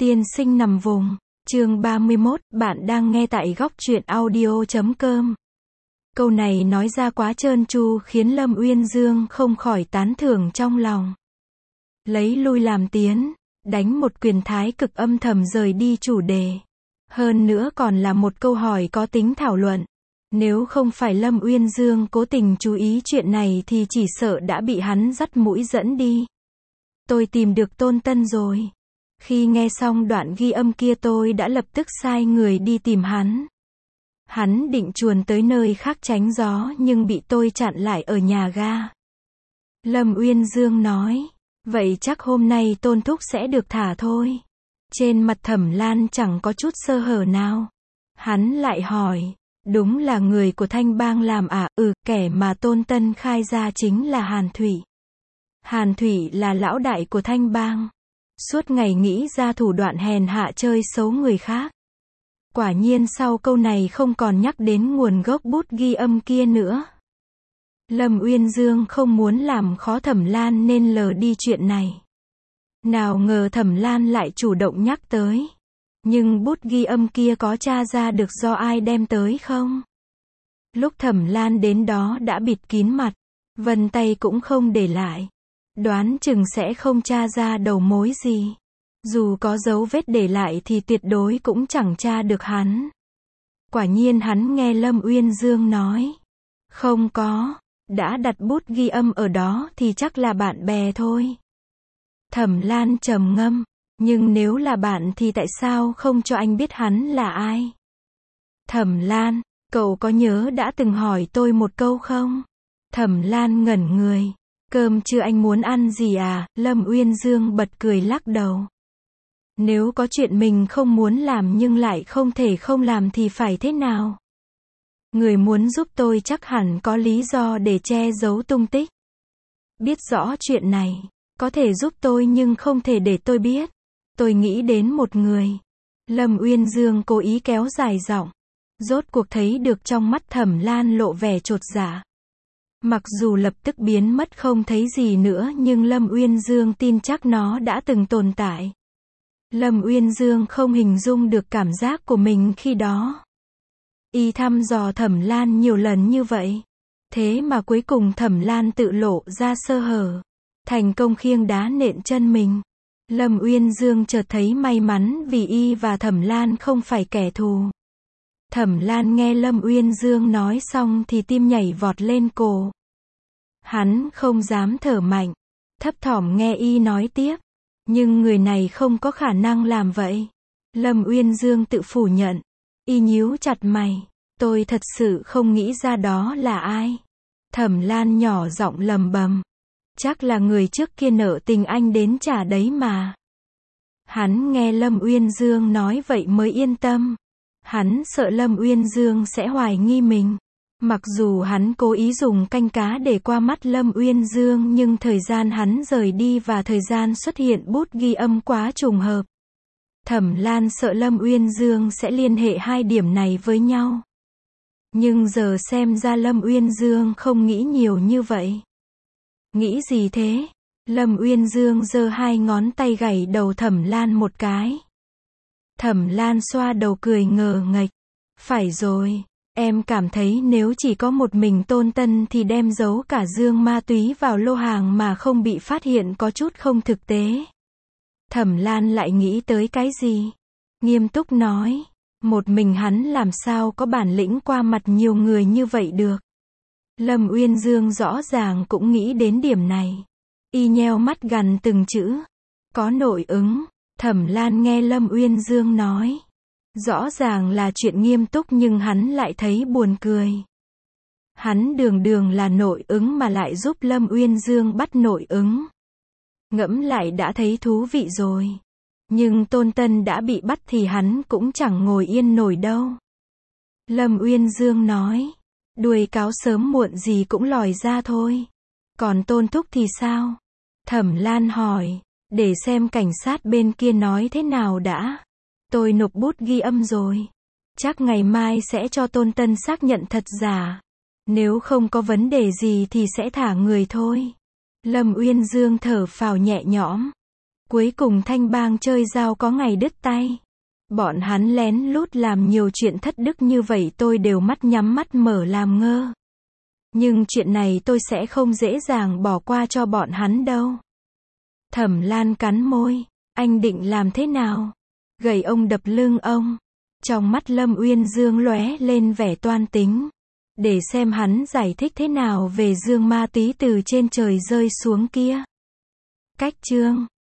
Tiên sinh nằm vùng. Chương 31, bạn đang nghe tại góc truyện audio.com. Câu này nói ra quá trơn tru khiến Lâm Uyên Dương không khỏi tán thưởng trong lòng. Lấy lui làm tiến, đánh một quyền thái cực âm thầm rời đi chủ đề. Hơn nữa còn là một câu hỏi có tính thảo luận. Nếu không phải Lâm Uyên Dương cố tình chú ý chuyện này thì chỉ sợ đã bị hắn dắt mũi dẫn đi. Tôi tìm được Tôn Tân rồi. Khi nghe xong đoạn ghi âm kia tôi đã lập tức sai người đi tìm hắn. Hắn định chuồn tới nơi khác tránh gió nhưng bị tôi chặn lại ở nhà ga. Lâm Uyên Dương nói, vậy chắc hôm nay Tôn Thúc sẽ được thả thôi. Trên mặt Thẩm Lan chẳng có chút sơ hở nào. Hắn lại hỏi, đúng là người của Thanh Bang làm à? Kẻ mà Tôn Tân khai ra chính là Hàn Thủy. Hàn Thủy là lão đại của Thanh Bang. Suốt ngày nghĩ ra thủ đoạn hèn hạ chơi xấu người khác. Quả nhiên sau câu này không còn nhắc đến nguồn gốc bút ghi âm kia nữa. Lâm Uyên Dương không muốn làm khó Thẩm Lan nên lờ đi chuyện này. Nào ngờ Thẩm Lan lại chủ động nhắc tới. Nhưng bút ghi âm kia có tra ra được do ai đem tới không? Lúc Thẩm Lan đến đó đã bịt kín mặt, vân tay cũng không để lại. Đoán chừng sẽ không tra ra đầu mối gì. Dù có dấu vết để lại thì tuyệt đối cũng chẳng tra được hắn. Quả nhiên hắn nghe Lâm Uyên Dương nói. Không có, đã đặt bút ghi âm ở đó thì chắc là bạn bè thôi. Thẩm Lan trầm ngâm, nhưng nếu là bạn thì tại sao không cho anh biết hắn là ai? Thẩm Lan, cậu có nhớ đã từng hỏi tôi một câu không? Thẩm Lan ngẩn người. Cơm trưa anh muốn ăn gì à? Lâm Uyên Dương bật cười lắc đầu. Nếu có chuyện mình không muốn làm nhưng lại không thể không làm thì phải thế nào? Người muốn giúp tôi chắc hẳn có lý do để che giấu tung tích. Biết rõ chuyện này, có thể giúp tôi nhưng không thể để tôi biết. Tôi nghĩ đến một người. Lâm Uyên Dương cố ý kéo dài giọng. Rốt cuộc thấy được trong mắt Thẩm Lan lộ vẻ chột dạ. Mặc dù lập tức biến mất không thấy gì nữa nhưng Lâm Uyên Dương tin chắc nó đã từng tồn tại. Lâm Uyên Dương không hình dung được cảm giác của mình khi đó. Y thăm dò Thẩm Lan nhiều lần như vậy. Thế mà cuối cùng Thẩm Lan tự lộ ra sơ hở. Thành công khiêng đá nện chân mình. Lâm Uyên Dương chợt thấy may mắn vì Y và Thẩm Lan không phải kẻ thù. Thẩm Lan nghe Lâm Uyên Dương nói xong thì tim nhảy vọt lên cổ. Hắn không dám thở mạnh. Thấp thỏm nghe Y nói tiếp. Nhưng người này không có khả năng làm vậy. Lâm Uyên Dương tự phủ nhận. Y nhíu chặt mày. Tôi thật sự không nghĩ ra đó là ai. Thẩm Lan nhỏ giọng lầm bầm. Chắc là người trước kia nợ tình anh đến trả đấy mà. Hắn nghe Lâm Uyên Dương nói vậy mới yên tâm. Hắn sợ Lâm Uyên Dương sẽ hoài nghi mình. Mặc dù hắn cố ý dùng canh cá để qua mắt Lâm Uyên Dương nhưng thời gian hắn rời đi và thời gian xuất hiện bút ghi âm quá trùng hợp. Thẩm Lan sợ Lâm Uyên Dương sẽ liên hệ hai điểm này với nhau. Nhưng giờ xem ra Lâm Uyên Dương không nghĩ nhiều như vậy. Nghĩ gì thế? Lâm Uyên Dương giơ hai ngón tay gảy đầu Thẩm Lan một cái. Thẩm Lan xoa đầu cười ngờ nghệch. Phải rồi, em cảm thấy nếu chỉ có một mình Tôn Tân thì đem giấu cả dương ma túy vào lô hàng mà không bị phát hiện có chút không thực tế. Thẩm Lan lại nghĩ tới cái gì? Nghiêm túc nói, một mình hắn làm sao có bản lĩnh qua mặt nhiều người như vậy được. Lâm Uyên Dương rõ ràng cũng nghĩ đến điểm này. Y nheo mắt gằn từng chữ. Có nội ứng. Thẩm Lan nghe Lâm Uyên Dương nói. Rõ ràng là chuyện nghiêm túc nhưng hắn lại thấy buồn cười. Hắn đường đường là nội ứng mà lại giúp Lâm Uyên Dương bắt nội ứng. Ngẫm lại đã thấy thú vị rồi. Nhưng Tôn Tân đã bị bắt thì hắn cũng chẳng ngồi yên nổi đâu. Lâm Uyên Dương nói. Đuôi cáo sớm muộn gì cũng lòi ra thôi. Còn Tôn Thúc thì sao? Thẩm Lan hỏi. Để xem cảnh sát bên kia nói thế nào đã. Tôi nộp bút ghi âm rồi. Chắc ngày mai sẽ cho Tôn Tân xác nhận thật giả. Nếu không có vấn đề gì thì sẽ thả người thôi. Lâm Uyên Dương thở phào nhẹ nhõm. Cuối cùng Thanh Bang chơi dao có ngày đứt tay. Bọn hắn lén lút làm nhiều chuyện thất đức như vậy tôi đều mắt nhắm mắt mở làm ngơ. Nhưng chuyện này tôi sẽ không dễ dàng bỏ qua cho bọn hắn đâu. Thẩm Lan cắn môi. Anh định làm thế nào? Gầy ông đập lưng ông. Trong mắt Lâm Uyên Dương lóe lên vẻ toan tính. Để xem hắn giải thích thế nào về dương ma tí từ trên trời rơi xuống kia. Cách chương